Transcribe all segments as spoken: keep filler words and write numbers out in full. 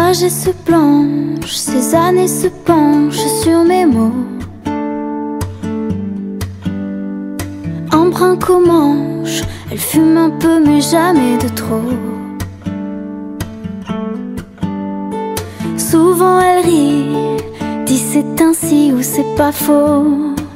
trajets se planchent, ces années se penchent sur mes mots. Un brin qu'au manche, elle fume un peu mais jamais de trop. Souvent elle rit, dit c'est ainsi ou c'est pas faux.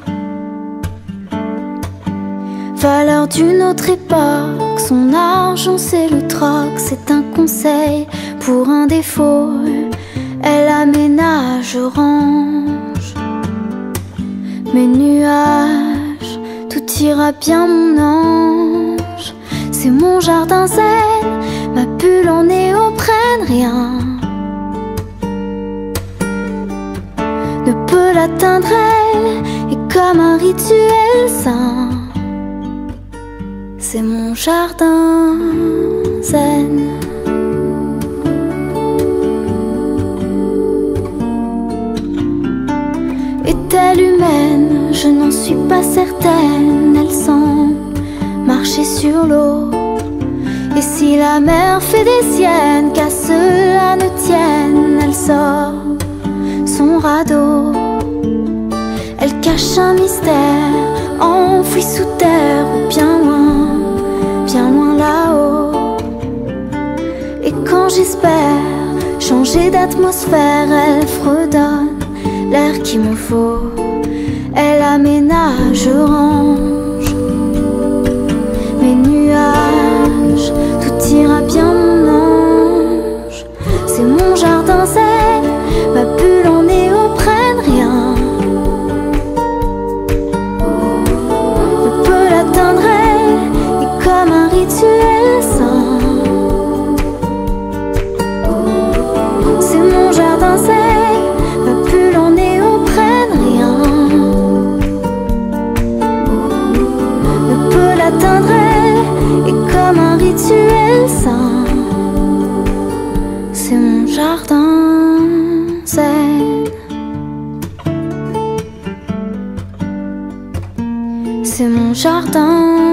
Valeur d'une autre époque, son argent c'est le troc, c'est un conseil pour un défaut. Elle aménage, range mes nuages, tout ira bien mon ange. C'est mon jardin zen, ma bulle en néoprène, rien ne peut l'atteindre, elle est comme un rituel saint. C'est mon jardin zen. Est-elle humaine? Je n'en suis pas certaine. Elle semble marcher sur l'eau. Et si la mer fait des siennes, qu'à cela ne tienne, elle sort son radeau. Elle cache un mystère enfoui sous terre ou bien loin, bien loin là-haut. Et quand j'espère changer d'atmosphère, elle fredonne l'air qu'il me faut. Elle aménage, range mes nuages, tout ira bien mon ange. C'est mon jardin zen, ma bulle en néoprène, rien ne peut l'atteindre, elle est comme un rituel saint. C'est mon jardin zen, ma bulle en néoprène, rien ne peut l'atteindre, elle est comme un rituel saint. C'est mon jardin zen. C'est mon jardin